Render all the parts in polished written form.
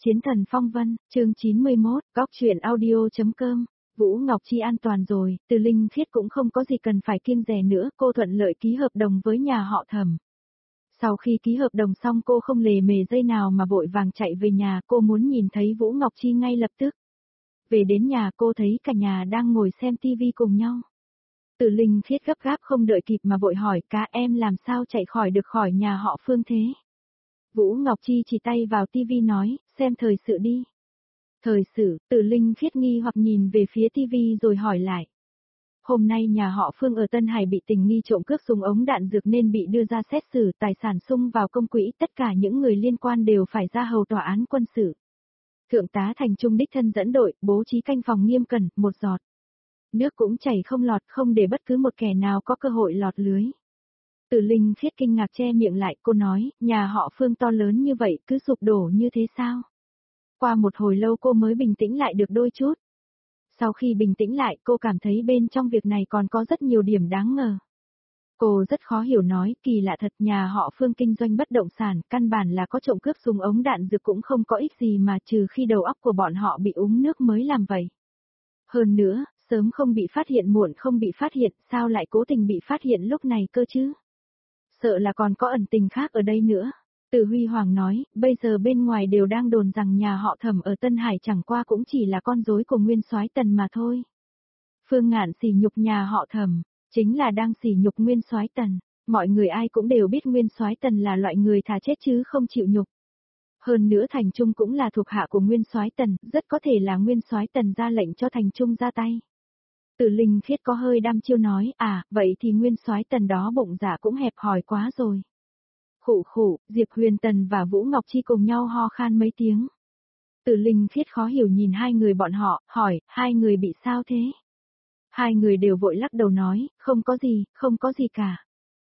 Chiến thần phong vân, chương 91, góc truyện audio.com. Vũ Ngọc Chi an toàn rồi, Từ Linh Khiết cũng không có gì cần phải kiêng dè nữa, cô thuận lợi ký hợp đồng với nhà họ Thẩm. Sau khi ký hợp đồng xong cô không lề mề giây nào mà vội vàng chạy về nhà, cô muốn nhìn thấy Vũ Ngọc Chi ngay lập tức. Về đến nhà cô thấy cả nhà đang ngồi xem tivi cùng nhau. Từ Linh Khiết gấp gáp không đợi kịp mà vội hỏi cá em làm sao chạy khỏi được khỏi nhà họ Phương thế. Vũ Ngọc Chi chỉ tay vào tivi nói, xem thời sự đi. Thời sự, Từ Linh Khiết nghi hoặc nhìn về phía tivi rồi hỏi lại. Hôm nay nhà họ Phương ở Tân Hải bị tình nghi trộm cướp súng ống đạn dược nên bị đưa ra xét xử, tài sản sung vào công quỹ, tất cả những người liên quan đều phải ra hầu tòa án quân sự. Thượng tá Thành Trung đích thân dẫn đội, bố trí canh phòng nghiêm cẩn, một giọt nước cũng chảy không lọt, không để bất cứ một kẻ nào có cơ hội lọt lưới. Từ Linh Khiết kinh ngạc che miệng lại, cô nói, nhà họ Phương to lớn như vậy cứ sụp đổ như thế sao? Qua một hồi lâu cô mới bình tĩnh lại được đôi chút. Sau khi bình tĩnh lại cô cảm thấy bên trong việc này còn có rất nhiều điểm đáng ngờ. Cô rất khó hiểu nói, kỳ lạ thật, nhà họ Phương kinh doanh bất động sản, căn bản là có trộm cướp súng ống đạn dược cũng không có ích gì mà trừ khi đầu óc của bọn họ bị uống nước mới làm vậy. Hơn nữa, sớm không bị phát hiện muộn không bị phát hiện, sao lại cố tình bị phát hiện lúc này cơ chứ? Sợ là còn có ẩn tình khác ở đây nữa. Từ Huy Hoàng nói, bây giờ bên ngoài đều đang đồn rằng nhà họ Thẩm ở Tân Hải chẳng qua cũng chỉ là con rối của Nguyên Soái Tần mà thôi. Phương Ngạn sỉ nhục nhà họ Thẩm, chính là đang sỉ nhục Nguyên Soái Tần. Mọi người ai cũng đều biết Nguyên Soái Tần là loại người thà chết chứ không chịu nhục. Hơn nữa Thành Trung cũng là thuộc hạ của Nguyên Soái Tần, rất có thể là Nguyên Soái Tần ra lệnh cho Thành Trung ra tay. Từ Linh Khiết có hơi đăm chiêu nói, vậy thì Nguyên Soái Tần đó bụng dạ cũng hẹp hòi quá rồi. Khụ khụ, Diệp Huyền Tần và Vũ Ngọc Chi cùng nhau ho khan mấy tiếng. Từ Linh Khiết khó hiểu nhìn hai người bọn họ, hỏi, hai người bị sao thế? Hai người đều vội lắc đầu nói, không có gì cả.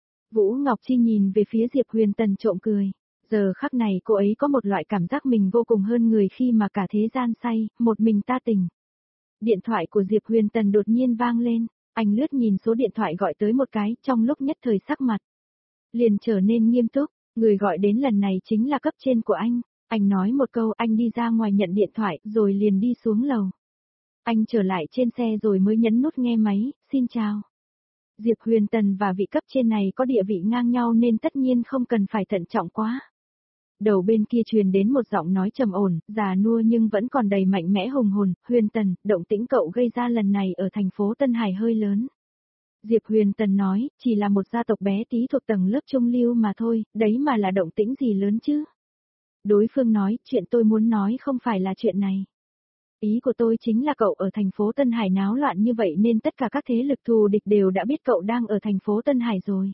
Vũ Ngọc Chi nhìn về phía Diệp Huyền Tần trộm cười. Giờ khắc này cô ấy có một loại cảm giác mình vô cùng hơn người khi mà cả thế gian say, một mình ta tỉnh. Điện thoại của Diệp Huyền Tần đột nhiên vang lên, anh lướt nhìn số điện thoại gọi tới một cái, trong lúc nhất thời sắc mặt liền trở nên nghiêm túc, người gọi đến lần này chính là cấp trên của anh nói một câu, anh đi ra ngoài nhận điện thoại, rồi liền đi xuống lầu. Anh trở lại trên xe rồi mới nhấn nút nghe máy, xin chào. Diệp Huyền Tần và vị cấp trên này có địa vị ngang nhau nên tất nhiên không cần phải thận trọng quá. Đầu bên kia truyền đến một giọng nói trầm ổn, già nua nhưng vẫn còn đầy mạnh mẽ hùng hồn, Huyền Tần, động tĩnh cậu gây ra lần này ở thành phố Tân Hải hơi lớn. Diệp Huyền Tần nói, chỉ là một gia tộc bé tí thuộc tầng lớp trung lưu mà thôi, đấy mà là động tĩnh gì lớn chứ? Đối phương nói, chuyện tôi muốn nói không phải là chuyện này. Ý của tôi chính là cậu ở thành phố Tân Hải náo loạn như vậy nên tất cả các thế lực thù địch đều đã biết cậu đang ở thành phố Tân Hải rồi.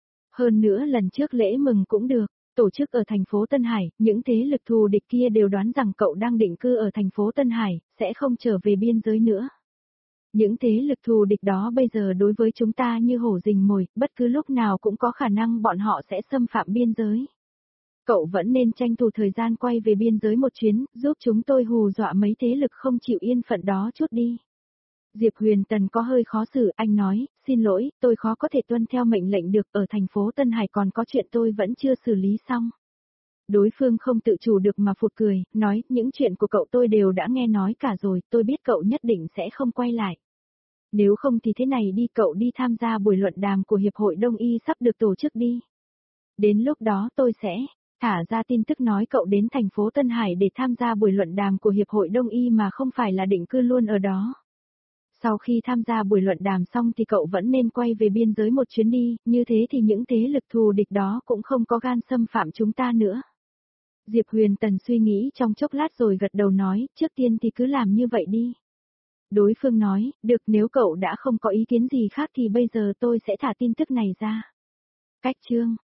Hơn nữa lần trước lễ mừng cũng được, tổ chức ở thành phố Tân Hải, những thế lực thù địch kia đều đoán rằng cậu đang định cư ở thành phố Tân Hải, sẽ không trở về biên giới nữa. Những thế lực thù địch đó bây giờ đối với chúng ta như hổ rình mồi, bất cứ lúc nào cũng có khả năng bọn họ sẽ xâm phạm biên giới. Cậu vẫn nên tranh thủ thời gian quay về biên giới một chuyến, giúp chúng tôi hù dọa mấy thế lực không chịu yên phận đó chút đi. Diệp Huyền Tần có hơi khó xử, anh nói, xin lỗi, tôi khó có thể tuân theo mệnh lệnh được, ở thành phố Tân Hải còn có chuyện tôi vẫn chưa xử lý xong. Đối phương không tự chủ được mà phụt cười, nói, những chuyện của cậu tôi đều đã nghe nói cả rồi, tôi biết cậu nhất định sẽ không quay lại. Nếu không thì thế này đi, cậu đi tham gia buổi luận đàm của Hiệp hội Đông Y sắp được tổ chức đi. Đến lúc đó tôi sẽ thả ra tin tức nói cậu đến thành phố Tân Hải để tham gia buổi luận đàm của Hiệp hội Đông Y mà không phải là định cư luôn ở đó. Sau khi tham gia buổi luận đàm xong thì cậu vẫn nên quay về biên giới một chuyến đi, như thế thì những thế lực thù địch đó cũng không có gan xâm phạm chúng ta nữa. Diệp Huyền Tần suy nghĩ trong chốc lát rồi gật đầu nói, trước tiên thì cứ làm như vậy đi. Đối phương nói, được, nếu cậu đã không có ý kiến gì khác thì bây giờ tôi sẽ thả tin tức này ra. Cách chương